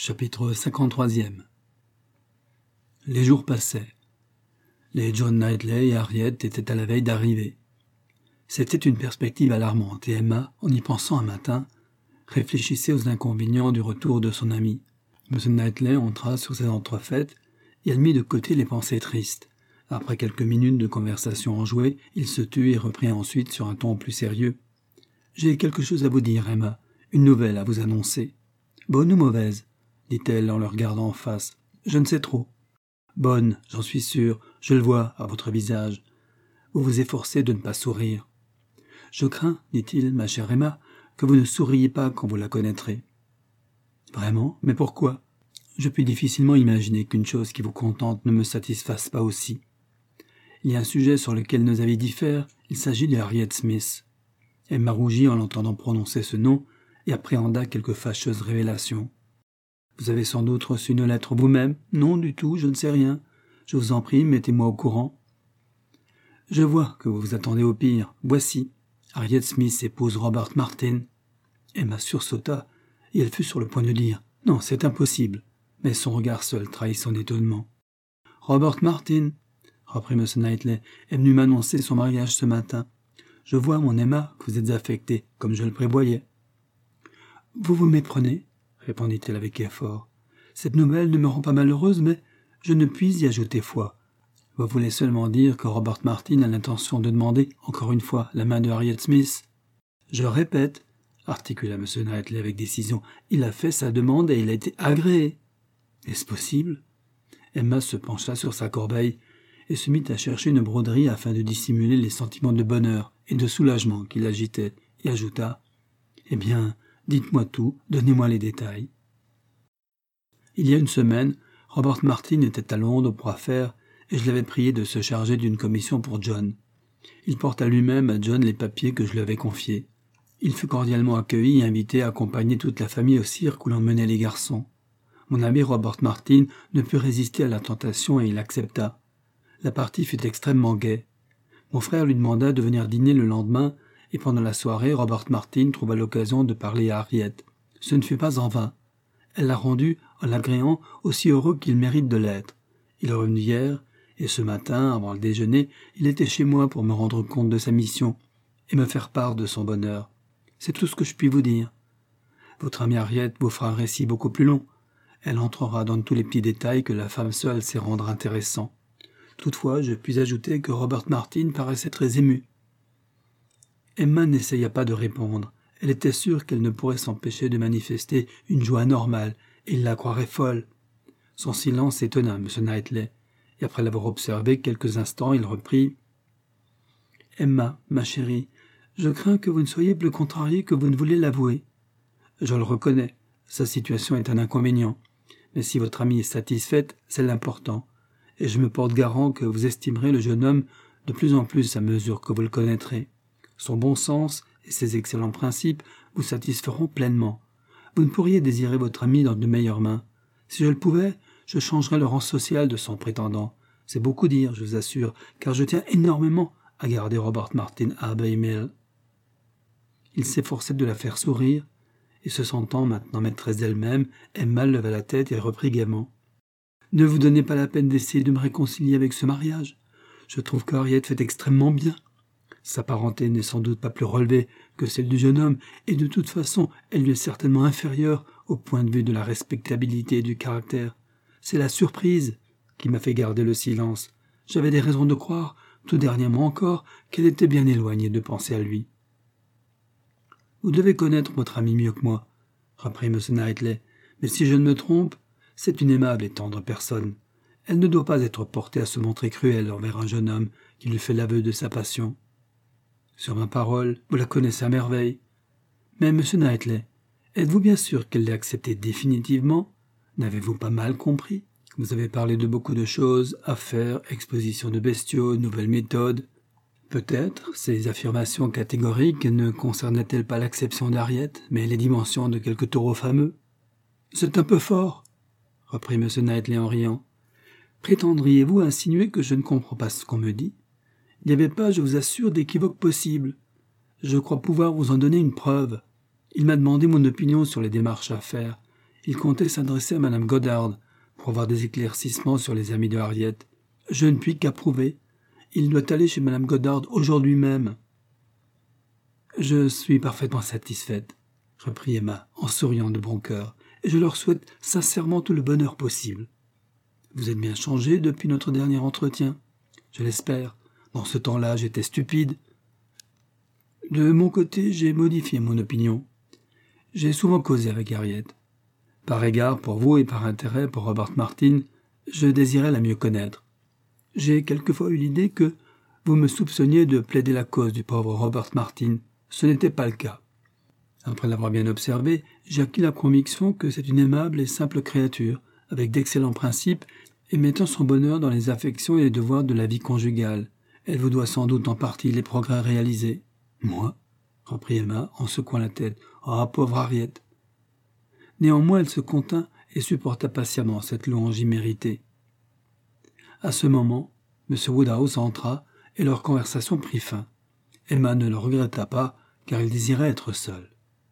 Chapitre 53e. Les jours passaient. Les John Knightley et Harriet étaient à la veille d'arriver. C'était une perspective alarmante et Emma, en y pensant un matin, réfléchissait aux inconvénients du retour de son ami. M. Knightley entra sur ses entrefaites et elle mit de côté les pensées tristes. Après quelques minutes de conversation enjouée, il se tut et reprit ensuite sur un ton plus sérieux. « J'ai quelque chose à vous dire, Emma, une nouvelle à vous annoncer. Bonne ou mauvaise ?» dit-elle en le regardant en face. « Je ne sais trop. »« Bonne, j'en suis sûr, je le vois à votre visage. Vous vous efforcez de ne pas sourire. »« Je crains, dit-il, ma chère Emma, que vous ne souriez pas quand vous la connaîtrez. »« Vraiment ? Mais pourquoi ? Je puis difficilement imaginer qu'une chose qui vous contente ne me satisfasse pas aussi. Il y a un sujet sur lequel nos avis diffèrent, il s'agit de Harriet Smith. » Emma rougit en l'entendant prononcer ce nom et appréhenda quelques fâcheuses révélations. « Vous avez sans doute reçu une lettre vous-même ? » ?»« Non, du tout, je ne sais rien. Je vous en prie, mettez-moi au courant. »« Je vois que vous vous attendez au pire. Voici. Harriet Smith épouse Robert Martin. » Emma sursauta, et elle fut sur le point de dire « Non, c'est impossible. » Mais son regard seul trahit son étonnement. « Robert Martin, » reprit M. Knightley, est venu m'annoncer son mariage ce matin. Je vois, mon Emma, que vous êtes affectée, comme je le prévoyais. « Vous vous méprenez, » répondit-elle avec effort. « Cette nouvelle ne me rend pas malheureuse, mais je ne puis y ajouter foi. Vous voulez seulement dire que Robert Martin a l'intention de demander, encore une fois, la main de Harriet Smith. »« Je répète, » articula M. Knightley avec décision, « il a fait sa demande et il a été agréé. » « Est-ce possible ?» Emma se pencha sur sa corbeille et se mit à chercher une broderie afin de dissimuler les sentiments de bonheur et de soulagement qui l'agitaient, et ajouta « Eh bien, dites-moi tout, donnez-moi les détails. » Il y a une semaine, Robert Martin était à Londres pour affaires et je l'avais prié de se charger d'une commission pour John. Il porta lui-même à John les papiers que je lui avais confiés. Il fut cordialement accueilli et invité à accompagner toute la famille au cirque où l'on menait les garçons. Mon ami Robert Martin ne put résister à la tentation et il accepta. La partie fut extrêmement gaie. Mon frère lui demanda de venir dîner le lendemain et pendant la soirée, Robert Martin trouva l'occasion de parler à Harriet. Ce ne fut pas en vain. Elle l'a rendu, en l'agréant, aussi heureux qu'il mérite de l'être. Il est revenu hier, et ce matin, avant le déjeuner, il était chez moi pour me rendre compte de sa mission et me faire part de son bonheur. C'est tout ce que je puis vous dire. Votre amie Harriet vous fera un récit beaucoup plus long. Elle entrera dans tous les petits détails que la femme seule sait rendre intéressants. Toutefois, je puis ajouter que Robert Martin paraissait très ému. Emma n'essaya pas de répondre. Elle était sûre qu'elle ne pourrait s'empêcher de manifester une joie anormale, et il la croirait folle. Son silence étonna M. Knightley, et après l'avoir observé quelques instants, il reprit « Emma, ma chérie, je crains que vous ne soyez plus contrariée que vous ne voulez l'avouer. Je le reconnais, sa situation est un inconvénient. Mais si votre amie est satisfaite, c'est l'important, et je me porte garant que vous estimerez le jeune homme de plus en plus à mesure que vous le connaîtrez. Son bon sens et ses excellents principes vous satisferont pleinement. Vous ne pourriez désirer votre ami dans de meilleures mains. Si je le pouvais, je changerais le rang social de son prétendant. C'est beaucoup dire, je vous assure, car je tiens énormément à garder Robert Martin à Abbey Mill. » Il s'efforçait de la faire sourire, et se sentant maintenant maîtresse d'elle-même, Emma leva la tête et reprit gaiement. « Ne vous donnez pas la peine d'essayer de me réconcilier avec ce mariage. Je trouve qu'Harriet fait extrêmement bien. Sa parenté n'est sans doute pas plus relevée que celle du jeune homme, et de toute façon, elle lui est certainement inférieure au point de vue de la respectabilité et du caractère. C'est la surprise qui m'a fait garder le silence. J'avais des raisons de croire, tout dernièrement encore, qu'elle était bien éloignée de penser à lui. » « Vous devez connaître votre amie mieux que moi, » reprit M. Knightley, « mais si je ne me trompe, c'est une aimable et tendre personne. Elle ne doit pas être portée à se montrer cruelle envers un jeune homme qui lui fait l'aveu de sa passion. Sur ma parole, vous la connaissez à merveille. Mais, M. Knightley, êtes-vous bien sûr qu'elle l'ait accepté définitivement ? N'avez-vous pas mal compris ? Vous avez parlé de beaucoup de choses, affaires, exposition de bestiaux, nouvelles méthodes. Peut-être ces affirmations catégoriques ne concernaient-elles pas l'acception d'Harriet, mais les dimensions de quelques taureaux fameux. « C'est un peu fort, » reprit M. Knightley en riant. « Prétendriez-vous insinuer que je ne comprends pas ce qu'on me dit ? Il n'y avait pas, je vous assure, d'équivoque possible. Je crois pouvoir vous en donner une preuve. Il m'a demandé mon opinion sur les démarches à faire, Il comptait s'adresser à Madame Goddard pour avoir des éclaircissements sur les amis de Harriet. « Je ne puis qu'approuver. Il doit aller chez Madame Goddard aujourd'hui même. »« Je suis parfaitement satisfaite, » reprit Emma en souriant de bon cœur, « et je leur souhaite sincèrement tout le bonheur possible. Vous êtes bien changé depuis notre dernier entretien. Je l'espère. Dans ce temps-là, j'étais stupide. De mon côté, j'ai modifié mon opinion. J'ai souvent causé avec Harriet. Par égard pour vous et par intérêt pour Robert Martin, je désirais la mieux connaître. J'ai quelquefois eu l'idée que vous me soupçonniez de plaider la cause du pauvre Robert Martin. Ce n'était pas le cas. Après l'avoir bien observé, j'ai acquis la conviction que c'est une aimable et simple créature, avec d'excellents principes et mettant son bonheur dans les affections et les devoirs de la vie conjugale. Elle vous doit sans doute en partie les progrès réalisés. »« Moi ?» reprit Emma en secouant la tête. « Ah, pauvre Harriet !» Néanmoins, elle se contint et supporta patiemment cette louange imméritée. À ce moment, M. Woodhouse entra et leur conversation prit fin. Emma ne le regretta pas, car il désirait être seule.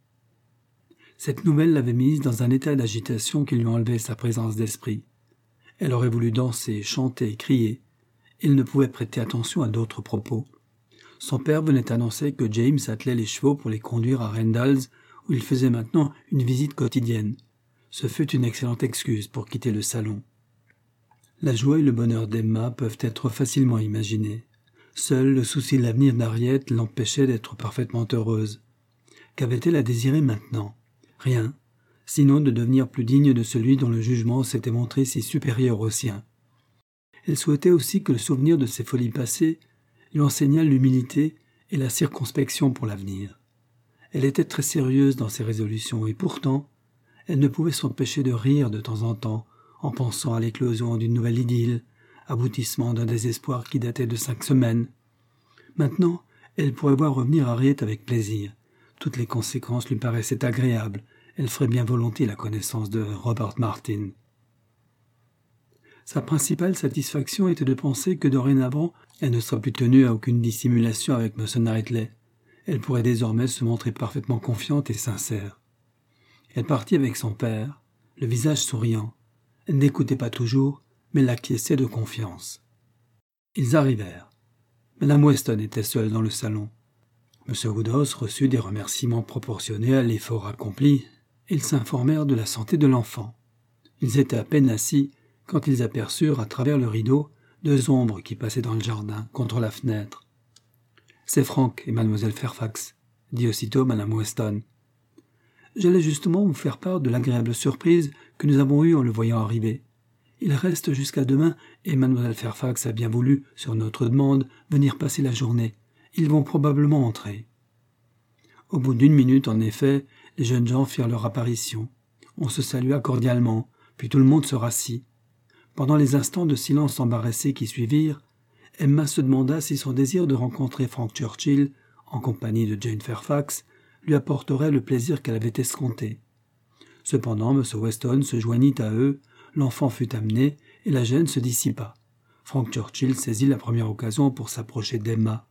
Cette nouvelle l'avait mise dans un état d'agitation qui lui enlevait sa présence d'esprit. Elle aurait voulu danser, chanter et crier. Il ne pouvait prêter attention à d'autres propos. Son père venait annoncer que James attelait les chevaux pour les conduire à Randalls, où il faisait maintenant une visite quotidienne. Ce fut une excellente excuse pour quitter le salon. La joie et le bonheur d'Emma peuvent être facilement imaginés. Seul le souci de l'avenir d'Harriet l'empêchait d'être parfaitement heureuse. Qu'avait-elle à désirer maintenant ? Rien, sinon de devenir plus digne de celui dont le jugement s'était montré si supérieur au sien. Elle souhaitait aussi que le souvenir de ses folies passées lui enseignât l'humilité et la circonspection pour l'avenir. Elle était très sérieuse dans ses résolutions et pourtant, elle ne pouvait s'empêcher de rire de temps en temps en pensant à l'éclosion d'une nouvelle idylle, aboutissement d'un désespoir qui datait de 5 semaines. Maintenant, elle pourrait voir revenir Harriet avec plaisir. Toutes les conséquences lui paraissaient agréables. Elle ferait bien volontiers la connaissance de Robert Martin. Sa principale satisfaction était de penser que dorénavant, elle ne sera plus tenue à aucune dissimulation avec M. Knightley. Elle pourrait désormais se montrer parfaitement confiante et sincère. Elle partit avec son père, le visage souriant. Elle n'écoutait pas toujours, mais l'acquiesçait de confiance. Ils arrivèrent. Madame Weston était seule dans le salon. M. Woodhouse reçut des remerciements proportionnés à l'effort accompli. Ils s'informèrent de la santé de l'enfant. Ils étaient à peine assis quand ils aperçurent à travers le rideau 2 ombres qui passaient dans le jardin, contre la fenêtre. « C'est Frank et Mademoiselle Fairfax », dit aussitôt Madame Weston. « J'allais justement vous faire part de l'agréable surprise que nous avons eue en le voyant arriver. Il reste jusqu'à demain et Mademoiselle Fairfax a bien voulu, sur notre demande, venir passer la journée. Ils vont probablement entrer. » Au bout d'1 minute, en effet, les jeunes gens firent leur apparition. On se salua cordialement, puis tout le monde se rassit. Pendant les instants de silence embarrassé qui suivirent, Emma se demanda si son désir de rencontrer Frank Churchill, en compagnie de Jane Fairfax, lui apporterait le plaisir qu'elle avait escompté. Cependant, M. Weston se joignit à eux, l'enfant fut amené, et la gêne se dissipa. Frank Churchill saisit la première occasion pour s'approcher d'Emma.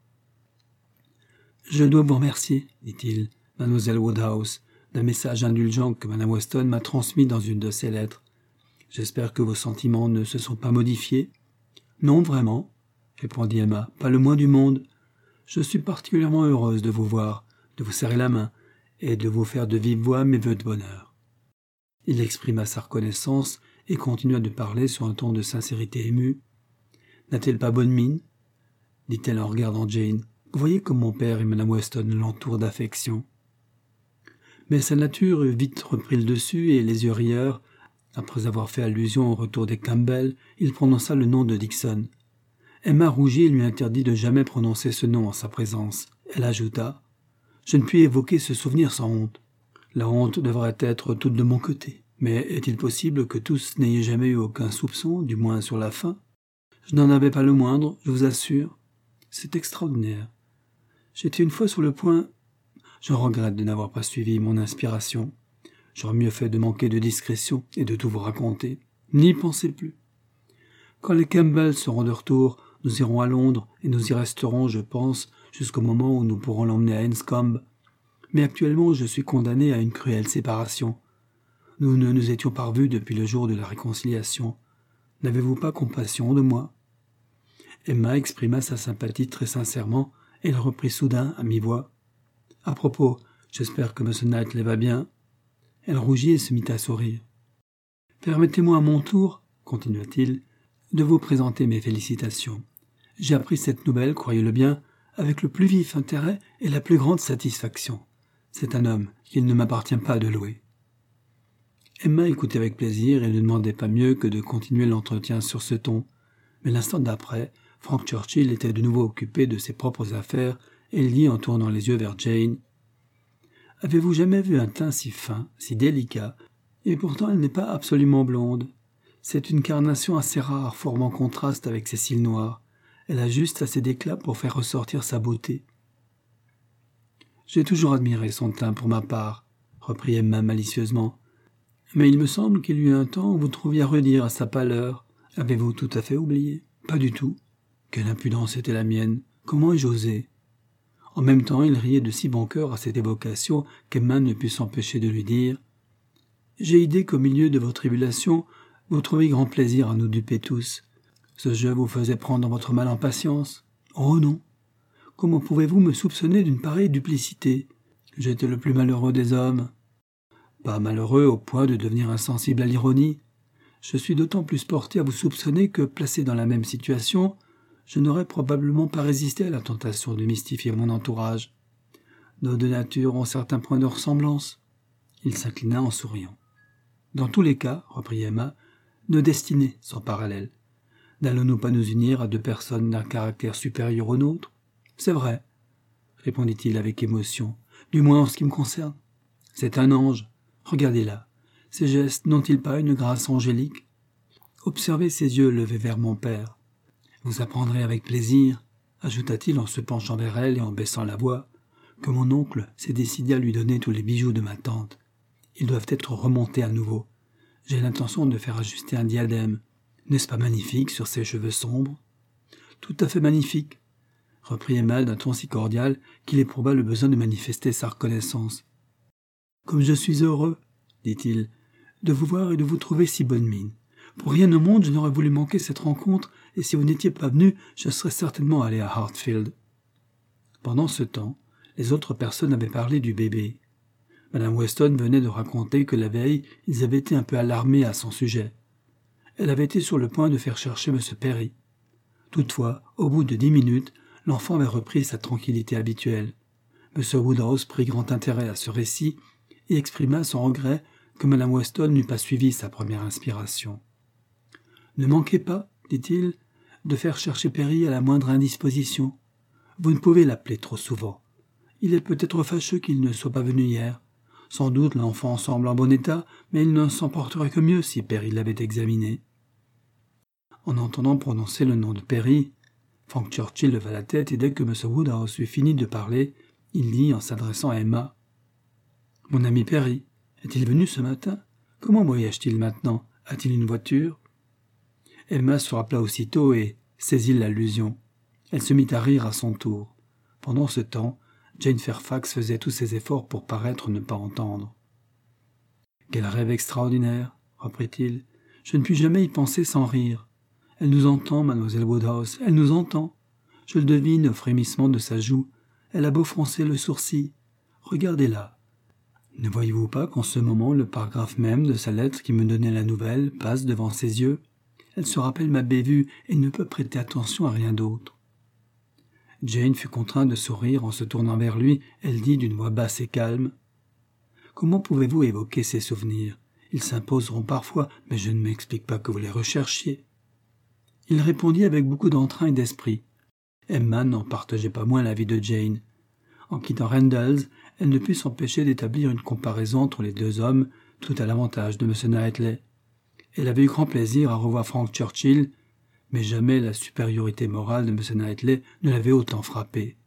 « Je dois vous remercier, dit-il, Mademoiselle Woodhouse, d'un message indulgent que Madame Weston m'a transmis dans une de ses lettres. J'espère que vos sentiments ne se sont pas modifiés. »« Non, vraiment, » répondit Emma, « pas le moins du monde. Je suis particulièrement heureuse de vous voir, de vous serrer la main et de vous faire de vive voix mes vœux de bonheur. » Il exprima sa reconnaissance et continua de parler sur un ton de sincérité émue. « N'a-t-elle pas bonne mine ?» dit-elle en regardant Jane. « Vous voyez comme mon père et Madame Weston l'entourent d'affection. » Mais sa nature eut vite repris le dessus et les yeux rieurs. Après avoir fait allusion au retour des Campbell, il prononça le nom de Dixon. Emma rougit et lui interdit de jamais prononcer ce nom en sa présence. Elle ajouta « Je ne puis évoquer ce souvenir sans honte. La honte devrait être toute de mon côté. Mais est-il possible que tous n'aient jamais eu aucun soupçon, du moins sur la fin? Je n'en avais pas le moindre, je vous assure. C'est extraordinaire. J'étais une fois sur le point... Je regrette de n'avoir pas suivi mon inspiration. J'aurais mieux fait de manquer de discrétion et de tout vous raconter. N'y pensez plus. Quand les Campbell seront de retour, nous irons à Londres et nous y resterons, je pense, jusqu'au moment où nous pourrons l'emmener à Enscombe. Mais actuellement, je suis condamné à une cruelle séparation. Nous ne nous étions pas revus depuis le jour de la réconciliation. N'avez-vous pas compassion de moi ?» Emma exprima sa sympathie très sincèrement, et elle reprit soudain à mi-voix. « À propos, j'espère que M. Knightley va bien. » Elle rougit et se mit à sourire. « Permettez-moi à mon tour, continua-t-il, de vous présenter mes félicitations. J'ai appris cette nouvelle, croyez-le bien, avec le plus vif intérêt et la plus grande satisfaction. C'est un homme qu'il ne m'appartient pas de louer. » Emma écoutait avec plaisir et ne demandait pas mieux que de continuer l'entretien sur ce ton. Mais l'instant d'après, Frank Churchill était de nouveau occupé de ses propres affaires et il dit en tournant les yeux vers Jane « Avez-vous jamais vu un teint si fin, si délicat, et pourtant elle n'est pas absolument blonde. C'est une carnation assez rare, formant contraste avec ses cils noirs. Elle a juste assez d'éclat pour faire ressortir sa beauté. » « J'ai toujours admiré son teint pour ma part, » reprit Emma malicieusement. « Mais il me semble qu'il y eut un temps où vous trouviez à redire à sa pâleur. Avez-vous tout à fait oublié ? » ?»« Pas du tout. Quelle impudence était la mienne. Comment ai-je osé ?» En même temps, il riait de si bon cœur à cette évocation qu'Emma ne put s'empêcher de lui dire « J'ai idée qu'au milieu de vos tribulations, vous trouvez grand plaisir à nous duper tous. Ce jeu vous faisait prendre votre mal en patience. Oh non. Comment pouvez-vous me soupçonner d'une pareille duplicité ? J'étais le plus malheureux des hommes. Pas malheureux au point de devenir insensible à l'ironie. Je suis d'autant plus porté à vous soupçonner que, placé dans la même situation, je n'aurais probablement pas résisté à la tentation de mystifier mon entourage. Nos deux natures ont certains points de ressemblance. » Il s'inclina en souriant. « Dans tous les cas, reprit Emma, nos destinées sont parallèles. N'allons-nous pas nous unir à deux personnes d'un caractère supérieur au nôtre ? » « C'est vrai, » répondit-il avec émotion, « du moins en ce qui me concerne. C'est un ange. Regardez-la. Ses gestes n'ont-ils pas une grâce angélique ? Observez ses yeux levés vers mon père. Vous apprendrez avec plaisir, ajouta-t-il en se penchant vers elle et en baissant la voix, que mon oncle s'est décidé à lui donner tous les bijoux de ma tante. Ils doivent être remontés à nouveau. J'ai l'intention de faire ajuster un diadème. N'est-ce pas magnifique sur ses cheveux sombres ? Tout à fait magnifique, reprit Emma d'un ton si cordial qu'il éprouva le besoin de manifester sa reconnaissance. « Comme je suis heureux, dit-il, de vous voir et de vous trouver si bonne mine. Pour rien au monde, je n'aurais voulu manquer cette rencontre, et si vous n'étiez pas venu, je serais certainement allé à Hartfield. » Pendant ce temps, les autres personnes avaient parlé du bébé. Madame Weston venait de raconter que la veille, ils avaient été un peu alarmés à son sujet. Elle avait été sur le point de faire chercher M. Perry. Toutefois, au bout de 10 minutes, l'enfant avait repris sa tranquillité habituelle. M. Woodhouse prit grand intérêt à ce récit et exprima son regret que Mme Weston n'eût pas suivi sa première inspiration. « Ne manquez pas, dit-il, de faire chercher Perry à la moindre indisposition. Vous ne pouvez l'appeler trop souvent. Il est peut-être fâcheux qu'il ne soit pas venu hier. Sans doute l'enfant semble en bon état, mais il ne s'en porterait que mieux si Perry l'avait examiné. » En entendant prononcer le nom de Perry, Frank Churchill leva la tête et dès que M. Woodhouse eut fini de parler, il dit en s'adressant à Emma « Mon ami Perry, est-il venu ce matin ? Comment voyage-t-il maintenant ? A-t-il une voiture ?» Emma se rappela aussitôt et saisit l'allusion. Elle se mit à rire à son tour. Pendant ce temps, Jane Fairfax faisait tous ses efforts pour paraître ne pas entendre. « Quel rêve extraordinaire !» reprit-il. « Je ne puis jamais y penser sans rire. Elle nous entend, mademoiselle Woodhouse, elle nous entend. Je le devine au frémissement de sa joue. Elle a beau froncer le sourcil. Regardez-la. Ne voyez-vous pas qu'en ce moment, le paragraphe même de sa lettre qui me donnait la nouvelle passe devant ses yeux ? Elle se rappelle ma bévue et ne peut prêter attention à rien d'autre. » Jane fut contrainte de sourire en se tournant vers lui. Elle dit d'une voix basse et calme « Comment pouvez-vous évoquer ces souvenirs ? Ils s'imposeront parfois, mais je ne m'explique pas que vous les recherchiez. » Il répondit avec beaucoup d'entrain et d'esprit. Emma n'en partageait pas moins l'avis de Jane. En quittant Randalls, elle ne put s'empêcher d'établir une comparaison entre les deux hommes, tout à l'avantage de M. Knightley. Elle avait eu grand plaisir à revoir Frank Churchill, mais jamais la supériorité morale de M. Knightley ne l'avait autant frappée.